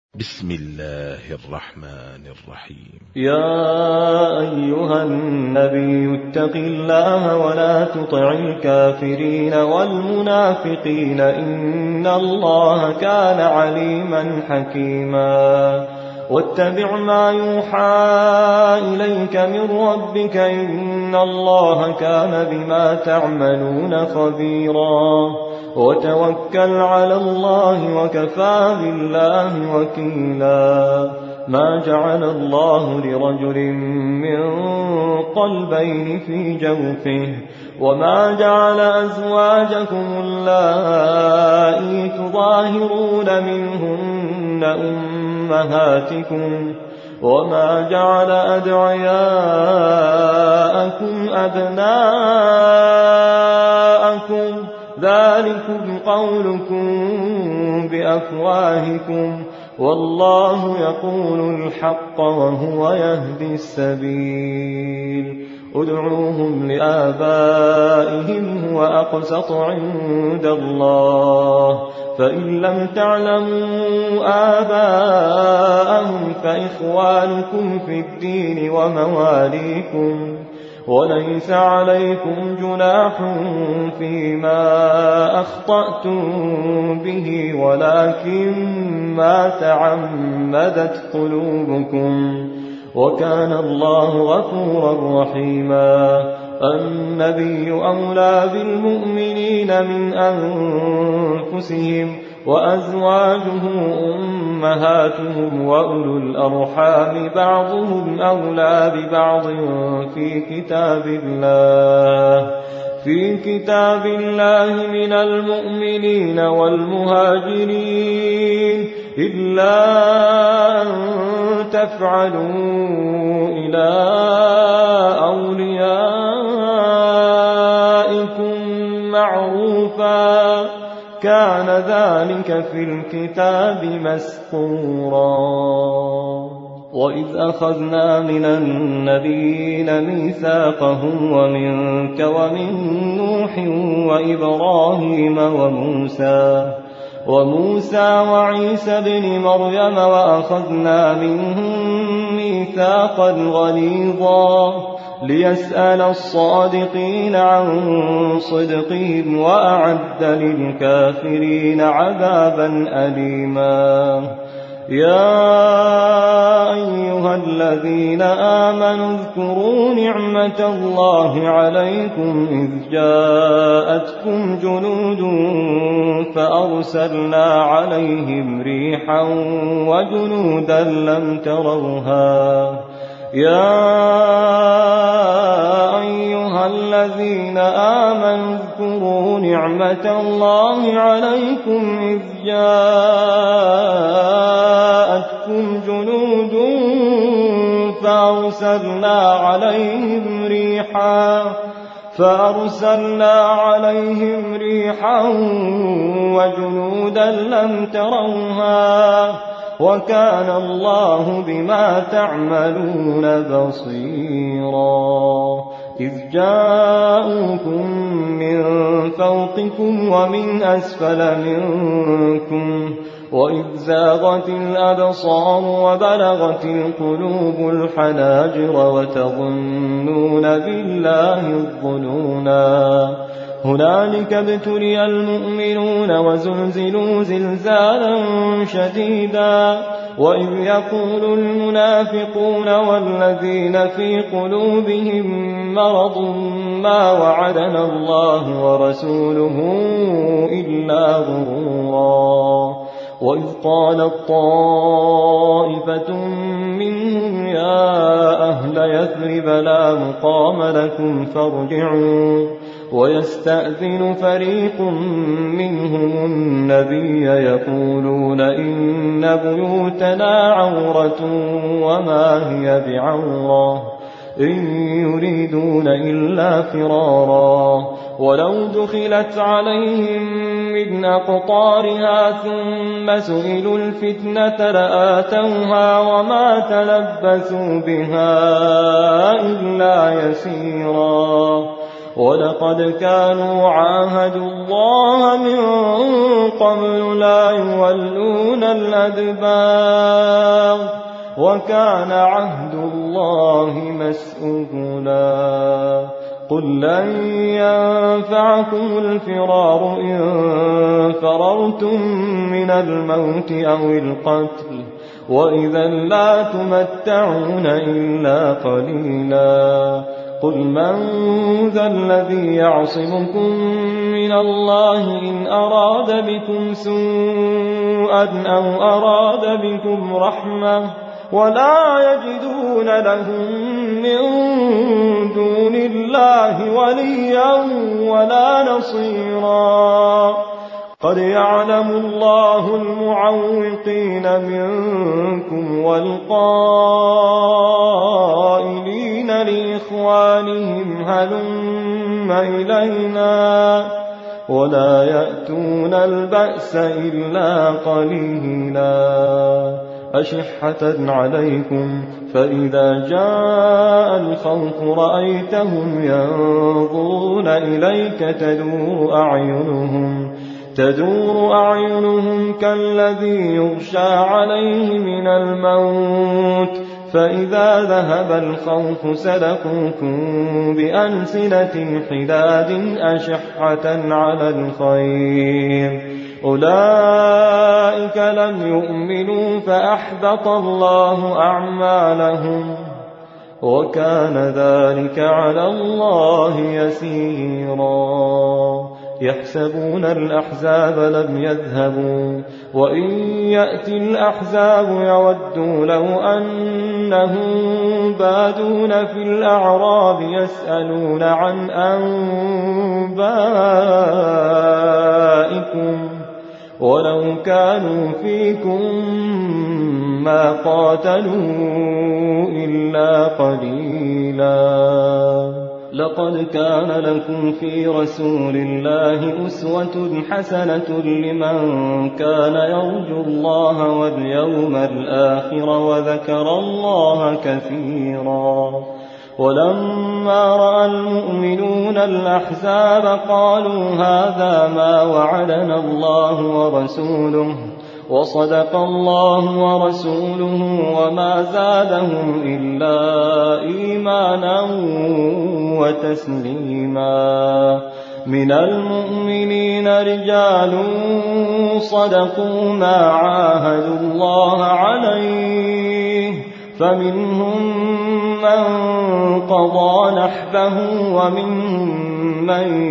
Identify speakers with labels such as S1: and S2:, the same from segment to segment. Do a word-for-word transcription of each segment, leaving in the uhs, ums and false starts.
S1: بسم الله الرحمن الرحيم.
S2: يا أيها النبي اتق الله ولا تطع الكافرين والمنافقين إن الله كان عليما حكيما واتبع ما يوحى إليك من ربك إن الله كان بما تعملون خبيرا وتوكل على الله وكفى بالله وكيلا ما جعل الله لرجل من قلبين في جوفه وما جعل أزواجكم اللائي تظاهرون منهن أمهاتكم وما جعل أدعياءكم أبناءكم ذلكم قولكم بأفواهكم والله يقول الحق وهو يهدي السبيل ادعوهم لآبائهم هو أقسط عند الله فإن لم تعلموا آباءهم فإخوانكم في الدين ومواليكم وليس عليكم جناح فيما أخطأتم به ولكن ما تعمدت قلوبكم وكان الله غفورا رحيما النبي أولى بالمؤمنين من أنفسهم وأزواجه أمهاتهم وأولو الأرحام بعضهم أولى ببعض في كتاب الله في كتاب الله من المؤمنين والمهاجرين إلا أن تفعلوا إلى أوليائكم معروفا كان ذلك في الكتاب مسطورا وإذ أخذنا من النبيين ميثاقهم ومنك ومن نوح وإبراهيم وموسى وموسى وعيسى بن مريم وأخذنا منهم ميثاقا غليظا ليسأل الصادقين عن صدقهم وأعد للكافرين عذابا أليما يا أيها الذين آمنوا اذكروا نعمة الله عليكم إذ جاءتكم جنود فأرسلنا عليهم ريحا وجنودا لم تروها يا أيها الذين آمنوا اذكروا نعمة الله عليكم إذ جاءتكم جنود فأرسلنا عليهم ريحا فأرسلنا عليهم ريحا وجنودا لم تروها وكان الله بما تعملون بصيرا إذ جاءوكم من فوقكم ومن أسفل منكم وإذ زاغت الأبصار وبلغت القلوب الحناجر وتظنون بالله الظنونا هنالك ابتلي المؤمنون وزلزلوا زلزالا شديدا وإذ يقول المنافقون والذين في قلوبهم مرض ما وعدنا الله ورسوله إلا غرورا وإذ قالت طائفة منهم يا أهل يثرب لا مقام لكم فارجعوا ويستأذن فريق منهم النبي يقولون إن بيوتنا عورة وما هي بعورة إن يريدون إلا فرارا ولو دخلت عليهم من أقطارها ثم سئلوا الفتنة لآتوها وما تلبثوا بها إلا يسيرا ولقد كانوا عاهدوا الله من قبل لا يولون الأدبار وكان عهد الله مسؤولا قل لن ينفعكم الفرار إن فررتم من الموت أو القتل وإذا لا تمتعون إلا قليلا قل من ذا الذي يعصمكم من الله إن أراد بكم سوءا أو أراد بكم رحمة ولا يجدون لهم من دون الله وليا ولا نصيرا قد يعلم الله المعوقين منكم والقائلين لإخوانهم هلم إلينا ولا يأتون البأس إلا قليلا أشحة عليكم فإذا جاء الخوف رأيتهم ينظرون إليك تدور أعينهم تدور أعينهم كالذي يغشى عليه من الموت فإذا ذهب الخوف سلقوكم بألسنة حداد أشحة على الخير أولئك لم يؤمنوا فأحبط الله أعمالهم وكان ذلك على الله يسيرا يحسبون الأحزاب لم يذهبوا وإن يأتي الأحزاب يودوا لو أنهم بادون في الأعراب يسألون عن أنبائكم ولو كانوا فيكم ما قاتلوا إلا قليلا لقد كان لكم في رسول الله أسوة حسنة لمن كان يرجو الله واليوم الآخر وذكر الله كثيرا ولما رأى المؤمنون الأحزاب قالوا هذا ما وعدنا الله ورسوله وصدق الله ورسوله وما زادهم إلا إيمانا وتسليما من المؤمنين رجال صدقوا ما عاهدوا الله عليه فمنهم من قضى نحبه ومنهم من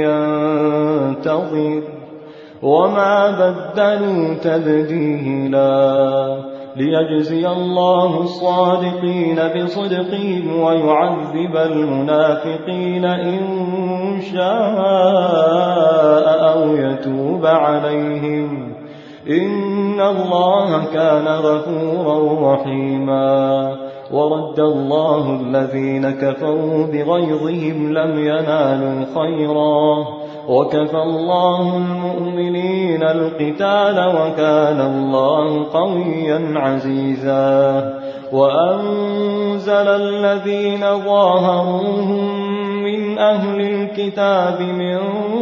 S2: ينتظر وما بدلوا تبديلا ليجزي الله الصادقين بصدقهم ويعذب المنافقين إن شاء أو يتوب عليهم إن الله كان غفورا رحيما ورد الله الذين كفروا بغيظهم لم ينالوا خيرا وكفى الله المؤمنين القتال وكان الله قويا عزيزا وأنزل الذين ظاهروهم من أهل الكتاب من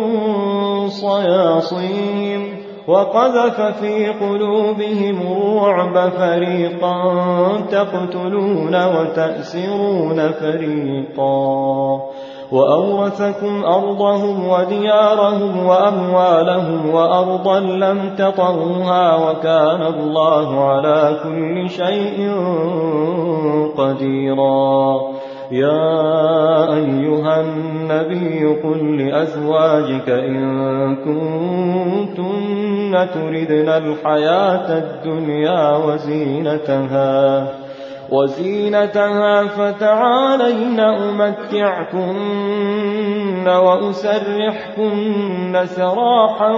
S2: صياصيهم وقذف في قلوبهم الرعب فريقا تقتلون وتأسرون فريقا وأورثكم أرضهم وديارهم وأموالهم وأرضا لم تطروها وكان الله على كل شيء قديرا يا أيها النبي قل لأزواجك إن كنتن تردن الحياة الدنيا وزينتها وزينتها فتعالين أمتعكن وأسرحكن سراحا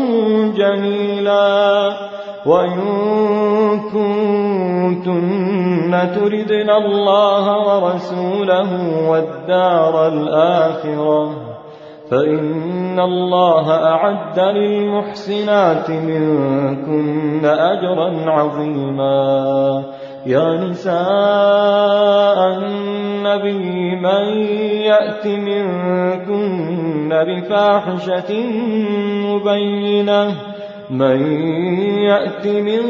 S2: جميلا وإن كنتن تردن الله ورسوله والدار الآخرة فإن الله أعد للمحسنات منكن أجرا عظيما يا نساء النبي من يأت منكن بفاحشة مبينة من يأت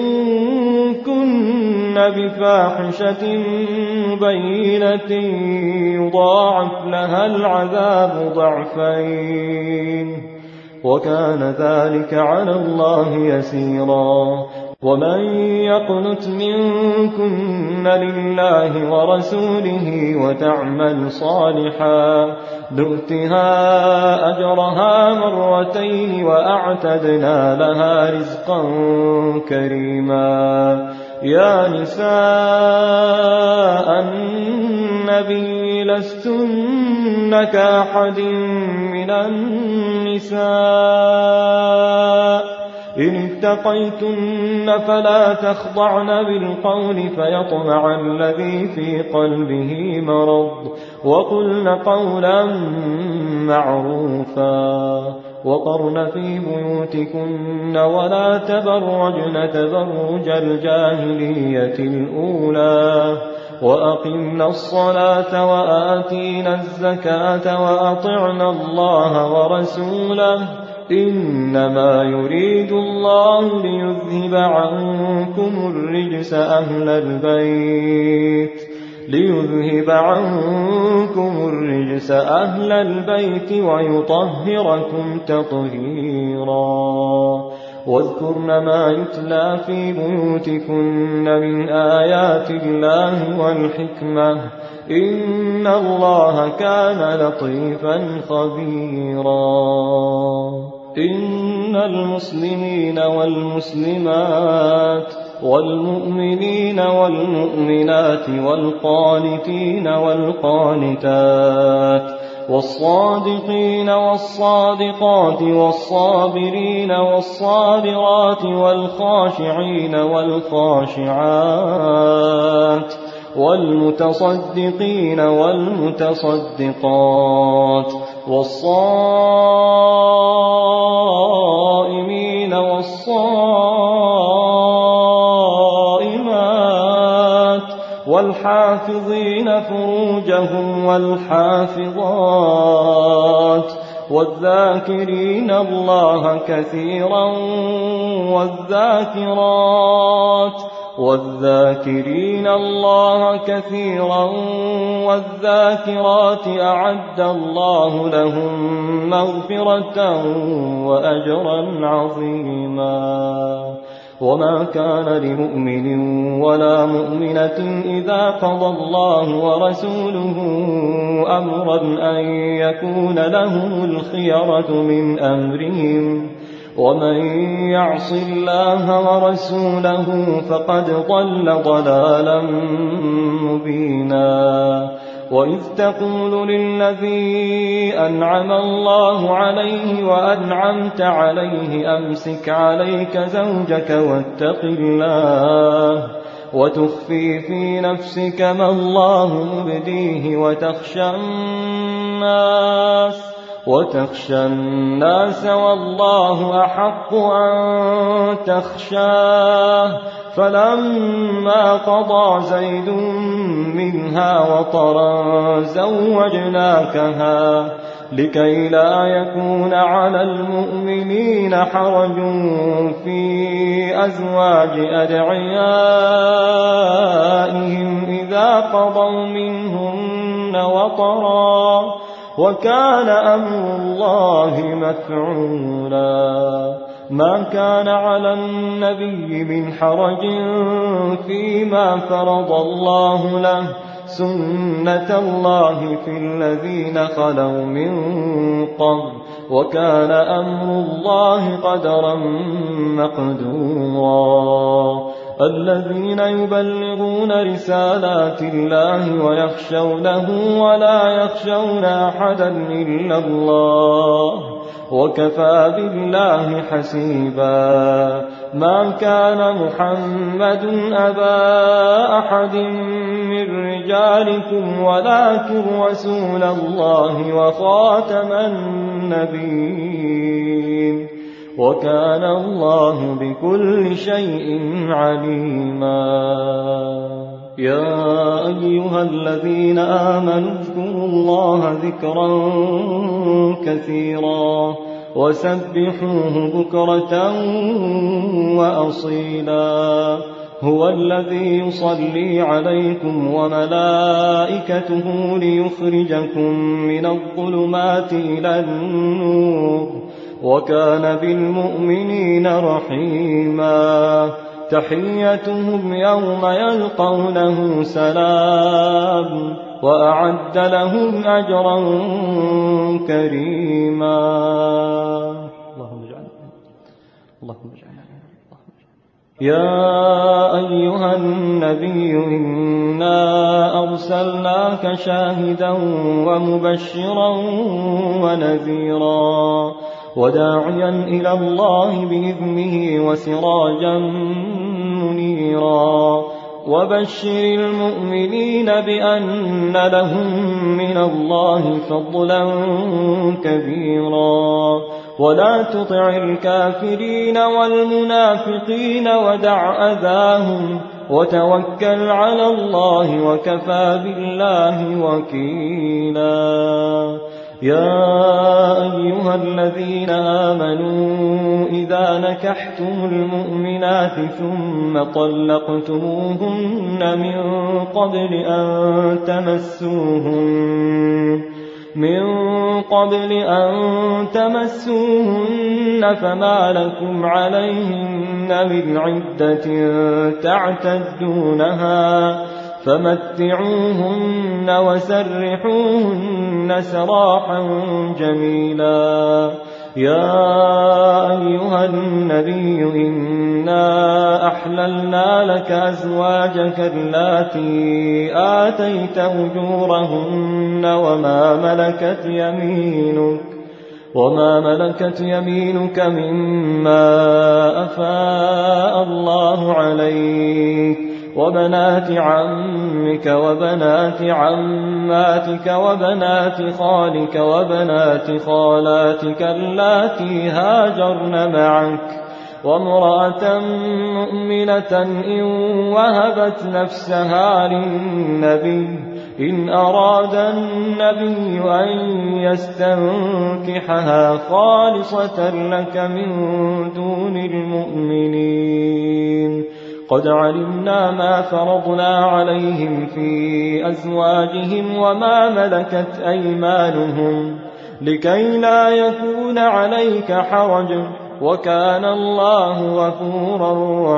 S2: منكن بفاحشة مبينة يضاعف لها العذاب ضعفين وكان ذلك على الله يسيرا. ومن يقنت منكن لله ورسوله وتعمل صالحا نؤتها أجرها مرتين وأعتدنا لها رزقا كريما. يا نساء النبي لستن كأحد من النساء إن اتقيتن فلا تخضعن بالقول فيطمع الذي في قلبه مرض وقلن قولا معروفا وقرن في بيوتكن ولا تبرجن تبرج الجاهلية الأولى وأقمنا الصلاة وآتينا الزكاة وأطعنا الله ورسوله إنما يريد الله ليذهب عنكم الرجس أهل البيت ليذهب عنكم الرجس أهل البيت ويطهركم تطهيرا. واذكرن ما يتلى في بيوتكن من آيات الله والحكمة إن الله كان لطيفا خبيرا. إن المسلمين والمسلمات والمؤمنين والمؤمنات والقانتين والقانتات والصادقين والصادقات والصابرين والصابرات والخاشعين والخاشعات والمتصدقين والمتصدقات والصائمين والصائمات والحافظين فروجهم والحافظات والذاكرين الله كثيرا والذاكرات والذاكرين الله كثيرا والذاكرات أعد الله لهم مغفرة وأجرا عظيما. وما كان لمؤمن ولا مؤمنة إذا قضى الله ورسوله أمرا أن يكون لهم الخيرة من أمرهم ومن يعص الله ورسوله فقد ضل ضلالا مبينا. وإذ تقول للذي أنعم الله عليه وأنعمت عليه أمسك عليك زوجك واتق الله وتخفي في نفسك ما الله مبديه وتخشى الناس وتخشى الناس والله أحق أن تخشاه. فلما قضى زيد منها وطرا زوجناكها لكي لا يكون على المؤمنين حرج في أزواج أدعيائهم إذا قضوا منهن وطرا وكان أمر الله مفعولا. ما كان على النبي من حرج فيما فرض الله له سنة الله في الذين خلوا من قبل وكان أمر الله قدرا مقدورا. الذين يبلغون رسالات الله ويخشونه ولا يخشون أحدا إلا الله وكفى بالله حسيبا. ما كان محمد أبا أحد من رجالكم ولكن رسول الله وخاتم النبيين وكان الله بكل شيء عليما.
S3: أيها الذين آمنوا اذكروا الله ذكرا كثيرا وسبحوه بكرة وأصيلا هو الذي يصلي عليكم وملائكته ليخرجكم من الظلمات إلى النور وكان بالمؤمنين رحيما تحيتهم يوم يلقونه سلام وأعد لهم أجرا كريما اللهم اجعلنا اللهم اجعلنا يا أيها النبي إنا أرسلناك شاهدا ومبشرا ونذيرا وداعيا إلى الله بإذنه وسراجا منيرا وبشر المؤمنين بأن لهم من الله فضلا كبيرا ولا تطع الكافرين والمنافقين ودع أذاهم وتوكل على الله وكفى بالله وكيلا يا أيها الذين آمنوا إذا نكحتم المؤمنات ثم طلقتموهن من قبل أن تمسوهن من قبل أن تمسوهن فما لكم عليهن من عدة تعتدونها فمتعوهن وسرحوهن سراحا جميلا يا أيها النبي إنا أحللنا لك أزواجك اللاتي آتيت أجورهن وما ملكت يمينك وما ملكت يمينك مما أفاء الله عليك وبنات عمك وبنات عماتك وبنات خالك وبنات خالاتك اللاتي هاجرن معك وامرأة مؤمنة إن وهبت نفسها للنبي إن أراد النبي أن يستنكحها خالصة لك من دون المؤمنين قد علمنا ما فرضنا عليهم في أزواجهم وما ملكت أيمانهم لكي لا يكون عليك حرج وكان الله غفورا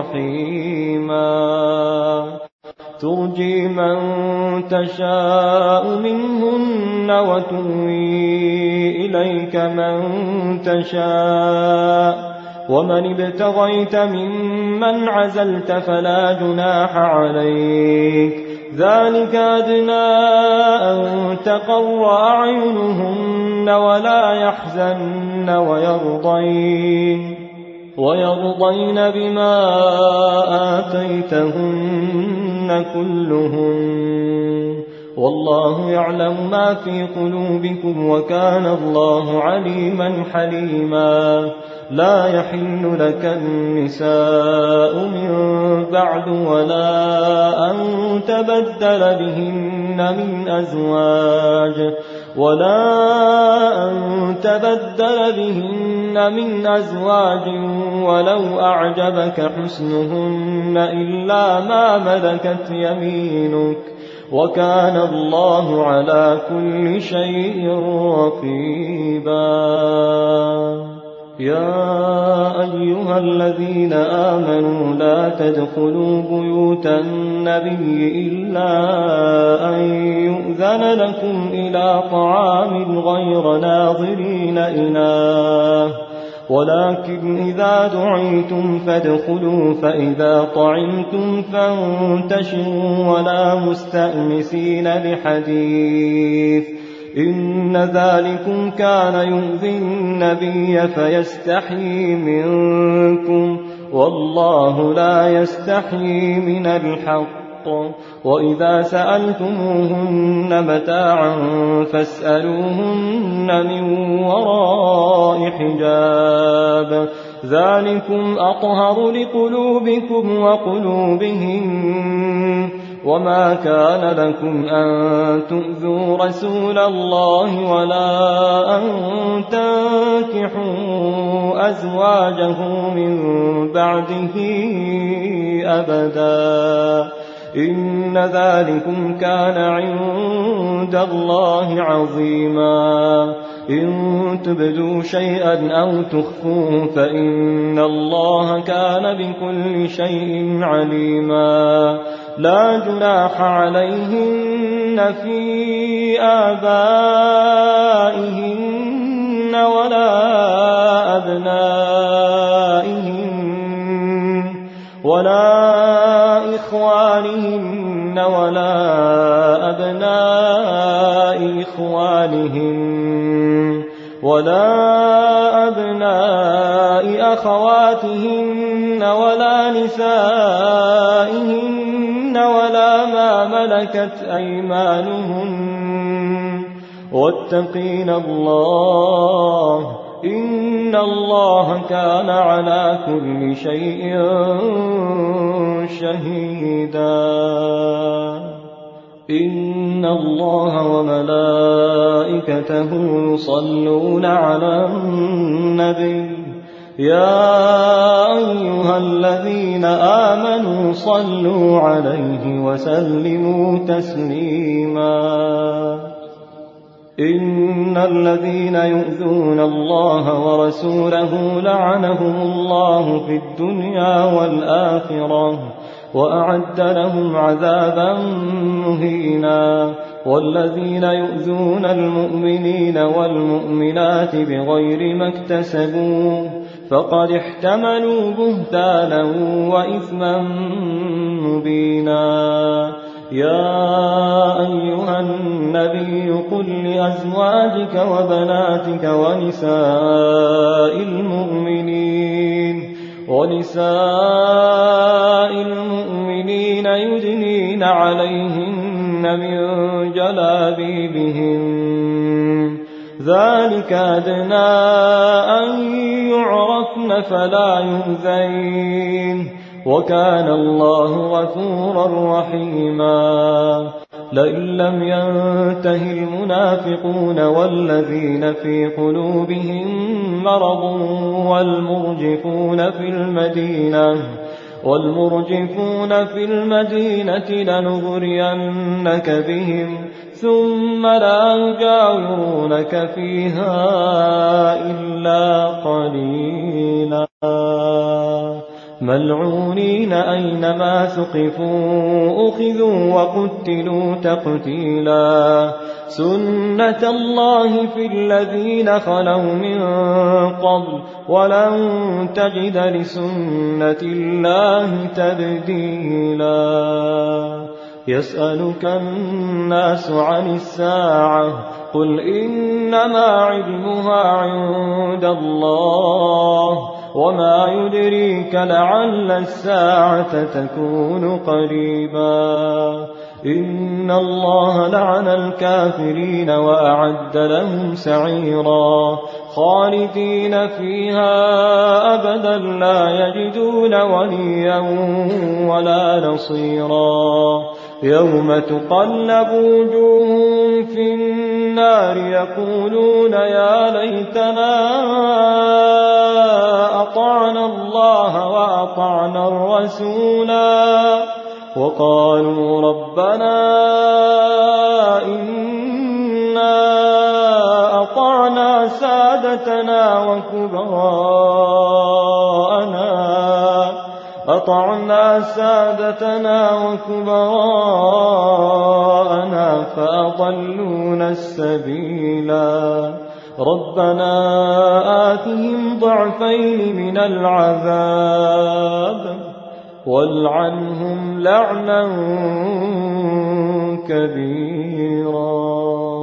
S3: رحيما ترجي من تشاء منهن وتؤوي إليك من تشاء ومن ابتغيت ممن عزلت فلا جناح عليك ذلك أدنى أن تقر أعينهن ولا يحزن ويرضين ويرضين بما آتيتهن كلهن والله يعلم ما في قلوبكم وكان الله عليما حليما لا يحل لك النساء من بعد ولا أن تبدل بهن من أزواج ولا أن تبدل بهن من أزواج ولو أعجبك حسنهن إلا ما ملكت يمينك وكان الله على كل شيء رقيبا يا أيها الذين آمنوا لا تدخلوا بيوت النبي إلا أن يؤذن لكم إلى طعام غير ناظرين إناه ولكن إذا دعيتم فادخلوا فإذا طعمتم فانتشروا ولا مستأنسين لحديث إن ذلكم كان يؤذي النبي فيستحيي منكم والله لا يستحيي من الحق وإذا سألتموهن متاعا فاسألوهن من وراء حجاب ذلكم أطهر لقلوبكم وقلوبهم وما كان لكم أن تؤذوا رسول الله ولا أن تنكحوا أزواجه من بعده أبدا إن ذلكم كان عند الله عظيما إن تبدوا شيئا أو تخفوه فإن الله كان بكل شيء عليما لا جناح عليهن في آبائهن ولا أبنائهن ولا إخوانهن ولا أبناء إخوانهن ولا أبناء أخواتهن ولا نسائهن ولا ما ملكت أيمانهن واتقين الله إن الله كان على كل شيء شهيدا إن الله وملائكته يصلون على النبي يا أيها الذين آمنوا صلوا عليه وسلموا تسليما إن الذين يؤذون الله ورسوله لعنهم الله في الدنيا والآخرة وأعد لهم عذابا مهينا والذين يؤذون المؤمنين والمؤمنات بغير ما اكتسبوا فقد احتملوا بهتانا وإثما مبينا يا أيها النبي قل لأزواجك وبناتك ونساء المؤمنين ونساء المؤمنين يدنين عليهن من جلابيبهن ذلك أدنى أن يعرفن فلا يؤذين وكان الله غفورا رحيما لئن لم ينته المنافقون والذين في قلوبهم مرض والمرجفون في المدينة والمرجفون في المدينة لنغرينك بهم ثم لا يجاورونك فيها إلا قليلا ملعونين أينما ثقفوا أخذوا وقتلوا تقتيلا سنة الله في الذين خلوا من قبل ولن تجد لسنة الله تبديلا يسألك الناس عن الساعة قل إنما علمها عند الله وما يدريك لعل الساعة تكون قريبا إن الله لعن الكافرين وأعد لهم سعيرا خالدين فيها أبدا لا يجدون وليا ولا نصيرا يوم تقلب وجوههم في النار يقولون يا ليتنا أطعنا الله وأطعنا الرسولا وقالوا ربنا إنا أطعنا سادتنا وكبراءنا أطعنا سادتنا وكبراءنا فأضلونا السبيلا ربنا آتهم ضعفين من العذاب والعنهم لعنا كبيرا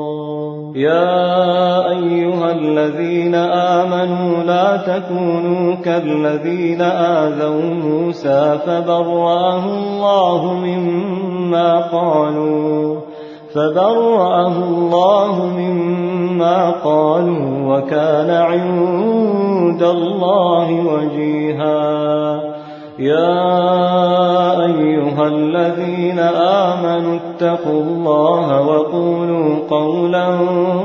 S3: يا أيها الذين آمنوا لا تكونوا كالذين آذوا موسى فبرأه الله مما قالوا فبرأه الله مما قالوا وكان عند الله وجيها يا أيها الذين آمنوا اتقوا الله وقولوا قولا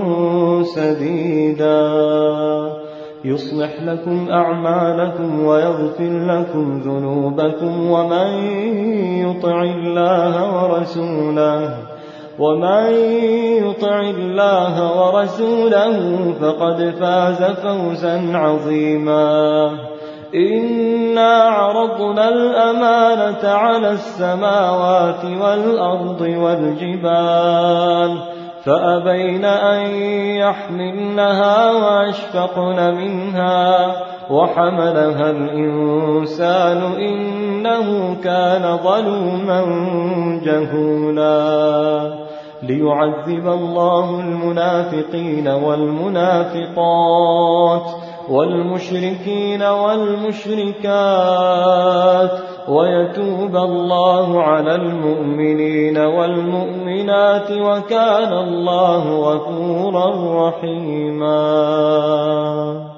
S3: سديدا يصلح لكم أعمالكم ويغفر لكم ذنوبكم ومن يطع الله ورسوله ومن يطع الله ورسوله فقد فاز فوزا عظيما إنا عرضنا الأمانة على السماوات والأرض والجبال فأبين أن يحملنها وأشفقن منها وحملها الإنسان إنه كان ظلوما جهولا ليعذب الله المنافقين والمنافقات والمشركين والمشركات ويتوب الله على المؤمنين والمؤمنات وكان الله غفورا رحيما